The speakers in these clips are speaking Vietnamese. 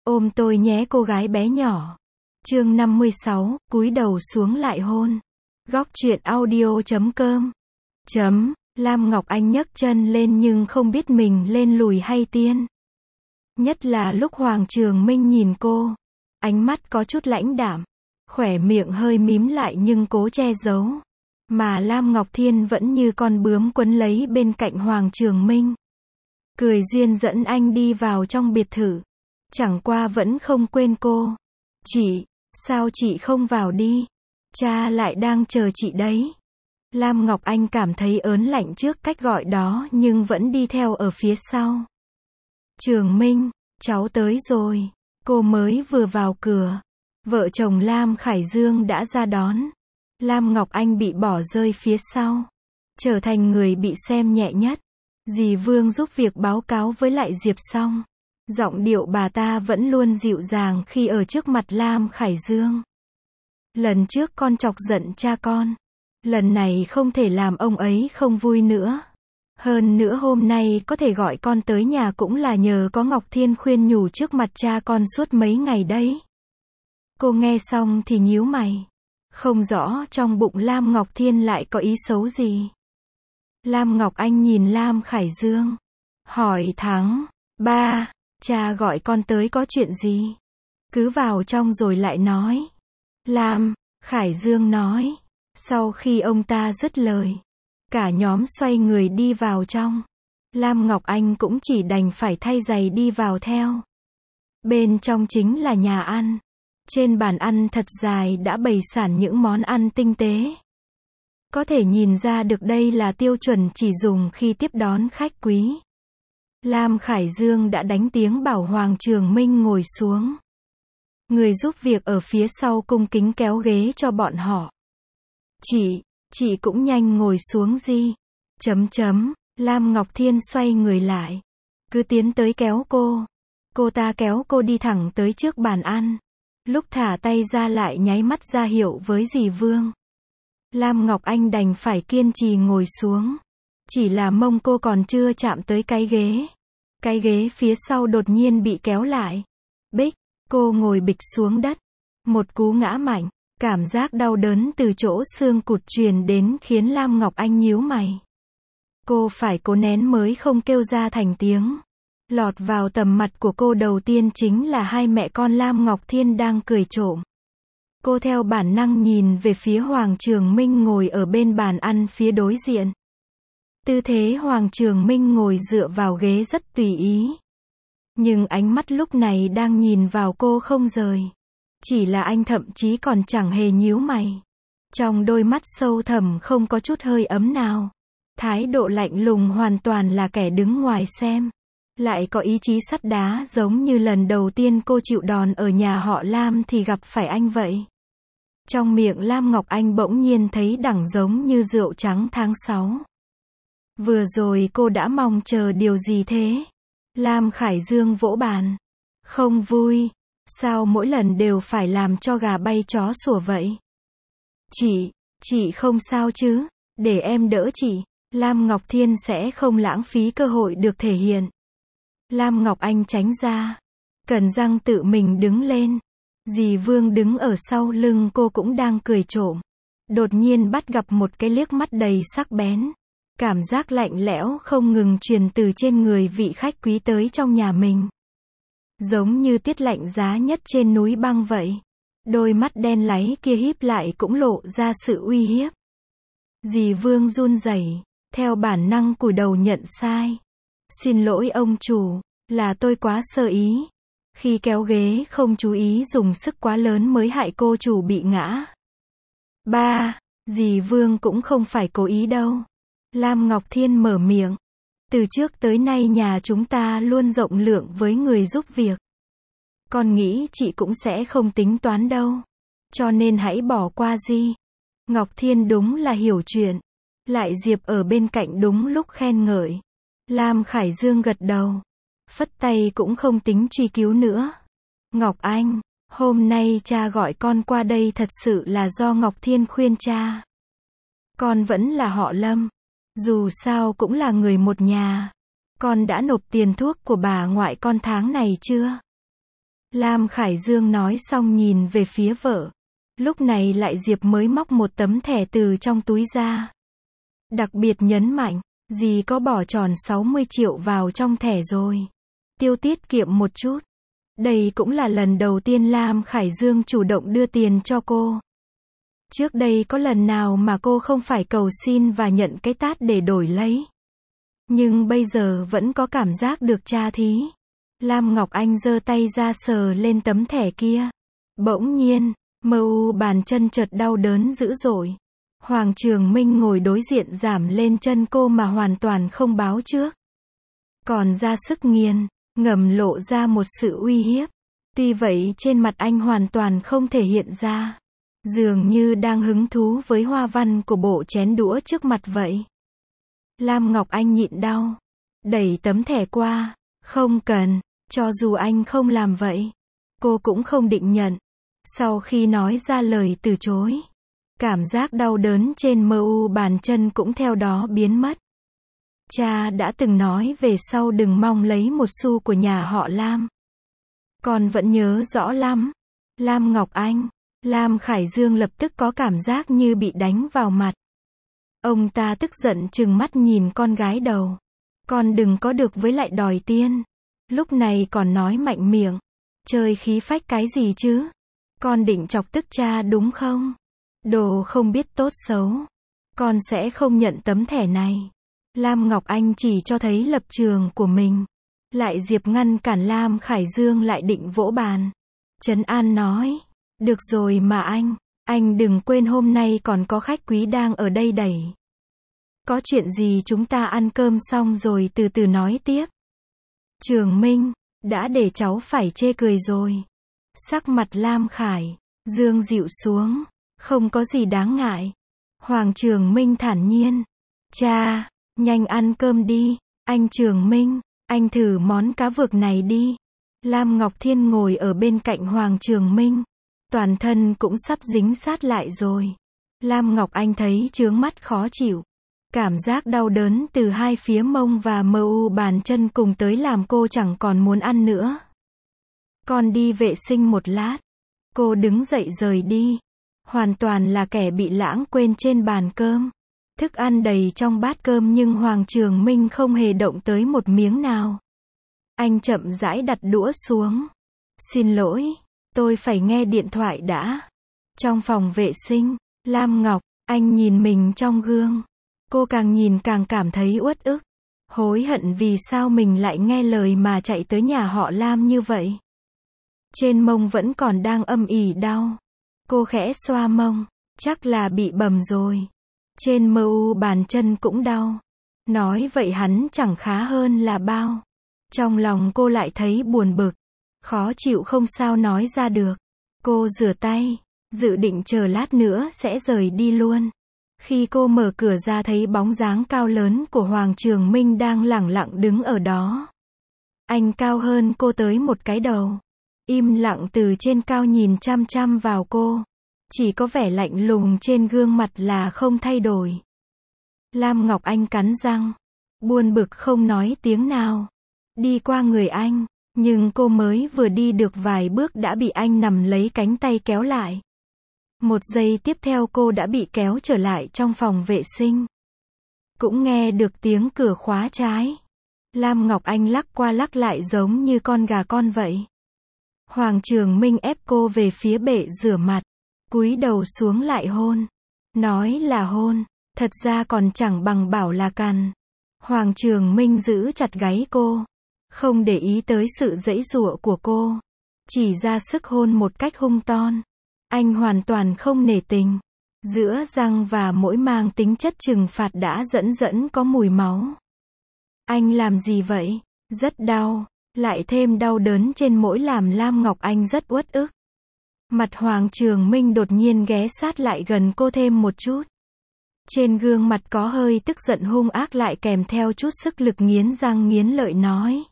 Ôm tôi nhé cô gái bé nhỏ. Chương 56, cúi đầu xuống lại hôn. Góc truyện audio.com. Lam Ngọc Anh nhấc chân lên nhưng không biết mình lên lùi hay tiên. Nhất là lúc Hoàng Trường Minh nhìn cô. Ánh mắt có chút lãnh đạm. Khóe miệng hơi mím lại nhưng cố che giấu. Mà Lam Ngọc Thiên vẫn như con bướm quấn lấy bên cạnh Hoàng Trường Minh. Cười duyên dẫn anh đi vào trong biệt thự. Chẳng qua vẫn không quên cô. Chị, sao chị không vào đi? Cha lại đang chờ chị đấy. Lam Ngọc Anh cảm thấy ớn lạnh trước cách gọi đó nhưng vẫn đi theo ở phía sau. Trường Minh, cháu tới rồi. Cô mới vừa vào cửa. Vợ chồng Lam Khải Dương đã ra đón. Lam Ngọc Anh bị bỏ rơi phía sau. Trở thành người bị xem nhẹ nhất. Dì Vương giúp việc báo cáo với lại Diệp xong. Giọng điệu bà ta vẫn luôn dịu dàng khi ở trước mặt Lam Khải Dương. Lần trước con chọc giận cha con. Lần này không thể làm ông ấy không vui nữa. Hơn nữa hôm nay có thể gọi con tới nhà cũng là nhờ có Ngọc Thiên khuyên nhủ trước mặt cha con suốt mấy ngày đấy. Cô nghe xong thì nhíu mày. Không rõ trong bụng Lam Ngọc Thiên lại có ý xấu gì. Lam Ngọc Anh nhìn Lam Khải Dương. Hỏi thẳng, ba, cha gọi con tới có chuyện gì? Cứ vào trong rồi lại nói. Lam Khải Dương nói. Sau khi ông ta dứt lời, cả nhóm xoay người đi vào trong. Lam Ngọc Anh cũng chỉ đành phải thay giày đi vào theo. Bên trong chính là nhà ăn. Trên bàn ăn thật dài đã bày sẵn những món ăn tinh tế. Có thể nhìn ra được đây là tiêu chuẩn chỉ dùng khi tiếp đón khách quý. Lam Khải Dương đã đánh tiếng bảo Hoàng Trường Minh ngồi xuống. Người giúp việc ở phía sau cung kính kéo ghế cho bọn họ. Chị cũng nhanh ngồi xuống gì. Lam Ngọc Thiên xoay người lại. Cứ tiến tới kéo cô. Cô ta kéo cô đi thẳng tới trước bàn ăn. Lúc thả tay ra lại nháy mắt ra hiệu với dì Vương. Lam Ngọc Anh đành phải kiên trì ngồi xuống. Chỉ là mông cô còn chưa chạm tới cái ghế. Cái ghế phía sau đột nhiên bị kéo lại. Bích, cô ngồi bịch xuống đất. Một cú ngã mạnh. Cảm giác đau đớn từ chỗ xương cụt truyền đến khiến Lam Ngọc Anh nhíu mày. Cô phải cố nén mới không kêu ra thành tiếng. Lọt vào tầm mặt của cô đầu tiên chính là hai mẹ con Lam Ngọc Thiên đang cười trộm. Cô theo bản năng nhìn về phía Hoàng Trường Minh ngồi ở bên bàn ăn phía đối diện. Tư thế Hoàng Trường Minh ngồi dựa vào ghế rất tùy ý. Nhưng ánh mắt lúc này đang nhìn vào cô không rời. Chỉ là anh thậm chí còn chẳng hề nhíu mày. Trong đôi mắt sâu thẳm không có chút hơi ấm nào. Thái độ lạnh lùng hoàn toàn là kẻ đứng ngoài xem. Lại có ý chí sắt đá giống như lần đầu tiên cô chịu đòn ở nhà họ Lam thì gặp phải anh vậy. Trong miệng Lam Ngọc Anh bỗng nhiên thấy đắng giống như rượu trắng tháng 6. Vừa rồi cô đã mong chờ điều gì thế? Lam Khải Dương vỗ bàn. Không vui. Sao mỗi lần đều phải làm cho gà bay chó sủa vậy? Chị không sao chứ? Để em đỡ chị. Lam Ngọc Thiên sẽ không lãng phí cơ hội được thể hiện. Lam Ngọc Anh tránh ra. Cẩn răng tự mình đứng lên. Dì Vương đứng ở sau lưng cô cũng đang cười trộm. Đột nhiên bắt gặp một cái liếc mắt đầy sắc bén. Cảm giác lạnh lẽo không ngừng truyền từ trên người vị khách quý tới trong nhà mình. Giống như tiết lạnh giá nhất trên núi băng vậy. Đôi mắt đen láy kia híp lại cũng lộ ra sự uy hiếp. Dì Vương run rẩy, theo bản năng cúi đầu nhận sai. Xin lỗi ông chủ, là tôi quá sơ ý. Khi kéo ghế không chú ý dùng sức quá lớn mới hại cô chủ bị ngã. Ba, dì Vương cũng không phải cố ý đâu. Lam Ngọc Thiên mở miệng. Từ trước tới nay nhà chúng ta luôn rộng lượng với người giúp việc. Con nghĩ chị cũng sẽ không tính toán đâu. Cho nên hãy bỏ qua đi. Ngọc Thiên đúng là hiểu chuyện. Lại Diệp ở bên cạnh đúng lúc khen ngợi. Lam Khải Dương gật đầu. Phất tay cũng không tính truy cứu nữa. Ngọc Anh, hôm nay cha gọi con qua đây thật sự là do Ngọc Thiên khuyên cha. Con vẫn là họ Lâm. Dù sao cũng là người một nhà. Con đã nộp tiền thuốc của bà ngoại con tháng này chưa? Lam Khải Dương nói xong nhìn về phía vợ. Lúc này lại Diệp mới móc một tấm thẻ từ trong túi ra. Đặc biệt nhấn mạnh, dì có bỏ tròn 60 triệu vào trong thẻ rồi. Tiêu tiết kiệm một chút. Đây cũng là lần đầu tiên Lam Khải Dương chủ động đưa tiền cho cô. Trước đây có lần nào mà cô không phải cầu xin và nhận cái tát để đổi lấy. Nhưng bây giờ vẫn có cảm giác được tra thí. Lam Ngọc Anh giơ tay ra sờ lên tấm thẻ kia. Bỗng nhiên, bàn chân chợt đau đớn dữ dội. Hoàng Trường Minh ngồi đối diện giảm lên chân cô mà hoàn toàn không báo trước. Còn ra sức nghiền, ngầm lộ ra một sự uy hiếp. Tuy vậy trên mặt anh hoàn toàn không thể hiện ra. Dường như đang hứng thú với hoa văn của bộ chén đũa trước mặt vậy. Lam Ngọc Anh nhịn đau. Đẩy tấm thẻ qua. Không cần, cho dù anh không làm vậy. Cô cũng không định nhận. Sau khi nói ra lời từ chối. Cảm giác đau đớn trên bàn chân cũng theo đó biến mất. Cha đã từng nói về sau đừng mong lấy một xu của nhà họ Lam. Con vẫn nhớ rõ lắm. Lam Ngọc Anh. Lam Khải Dương lập tức có cảm giác như bị đánh vào mặt. Ông ta tức giận trừng mắt nhìn con gái đầu. Con đừng có được với lại đòi tiền. Lúc này còn nói mạnh miệng. Chơi khí phách cái gì chứ? Con định chọc tức cha đúng không? Đồ không biết tốt xấu. Con sẽ không nhận tấm thẻ này. Lam Ngọc Anh chỉ cho thấy lập trường của mình. Lại Diệp ngăn cản Lam Khải Dương lại định vỗ bàn. Trấn an nói. Được rồi mà anh đừng quên hôm nay còn có khách quý đang ở đây đẩy. Có chuyện gì chúng ta ăn cơm xong rồi từ từ nói tiếp. Trường Minh, đã để cháu phải chê cười rồi. Sắc mặt Lam Khải Dương dịu xuống. Không có gì đáng ngại. Hoàng Trường Minh thản nhiên. Cha, nhanh ăn cơm đi. Anh Trường Minh, anh thử món cá vược này đi. Lam Ngọc Thiên ngồi ở bên cạnh Hoàng Trường Minh. Toàn thân cũng sắp dính sát lại rồi. Lam Ngọc Anh thấy chướng mắt khó chịu. Cảm giác đau đớn từ hai phía mông và bàn chân cùng tới làm cô chẳng còn muốn ăn nữa. Con đi vệ sinh một lát. Cô đứng dậy rời đi. Hoàn toàn là kẻ bị lãng quên trên bàn cơm. Thức ăn đầy trong bát cơm nhưng Hoàng Trường Minh không hề động tới một miếng nào. Anh chậm rãi đặt đũa xuống. Xin lỗi, tôi phải nghe điện thoại đã. Trong phòng vệ sinh, Lam Ngọc Anh nhìn mình trong gương. Cô càng nhìn càng cảm thấy uất ức. Hối hận vì sao mình lại nghe lời mà chạy tới nhà họ Lam như vậy. Trên mông vẫn còn đang âm ỉ đau. Cô khẽ xoa mông. Chắc là bị bầm rồi. Trên bàn chân cũng đau. Nói vậy hắn chẳng khá hơn là bao. Trong lòng cô lại thấy buồn bực. Khó chịu không sao nói ra được. Cô rửa tay. Dự định chờ lát nữa sẽ rời đi luôn. Khi cô mở cửa ra thấy bóng dáng cao lớn của Hoàng Trường Minh đang lẳng lặng đứng ở đó. Anh cao hơn cô tới một cái đầu. Im lặng từ trên cao nhìn chăm chăm vào cô. Chỉ có vẻ lạnh lùng trên gương mặt là không thay đổi. Lam Ngọc Anh cắn răng. Buồn bực không nói tiếng nào. Đi qua người anh. Nhưng cô mới vừa đi được vài bước đã bị anh nắm lấy cánh tay kéo lại. Một giây tiếp theo cô đã bị kéo trở lại trong phòng vệ sinh. Cũng nghe được tiếng cửa khóa trái. Lam Ngọc Anh lắc qua lắc lại giống như con gà con vậy. Hoàng Trường Minh ép cô về phía bệ rửa mặt. Cúi đầu xuống lại hôn. Nói là hôn. Thật ra còn chẳng bằng bảo là cằn. Hoàng Trường Minh giữ chặt gáy cô. Không để ý tới sự giãy giụa của cô. Chỉ ra sức hôn một cách hung ton. Anh hoàn toàn không nể tình. Giữa răng và mũi mang tính chất trừng phạt đã dẫn có mùi máu. Anh làm gì vậy? Rất đau. Lại thêm đau đớn trên mũi làm Lam Ngọc Anh rất uất ức. Mặt Hoàng Trường Minh đột nhiên ghé sát lại gần cô thêm một chút. Trên gương mặt có hơi tức giận hung ác lại kèm theo chút sức lực nghiến răng nghiến lợi nói.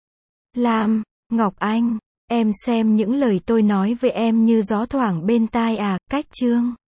Lam Ngọc Anh, em xem những lời tôi nói với em như gió thoảng bên tai à, cách chương.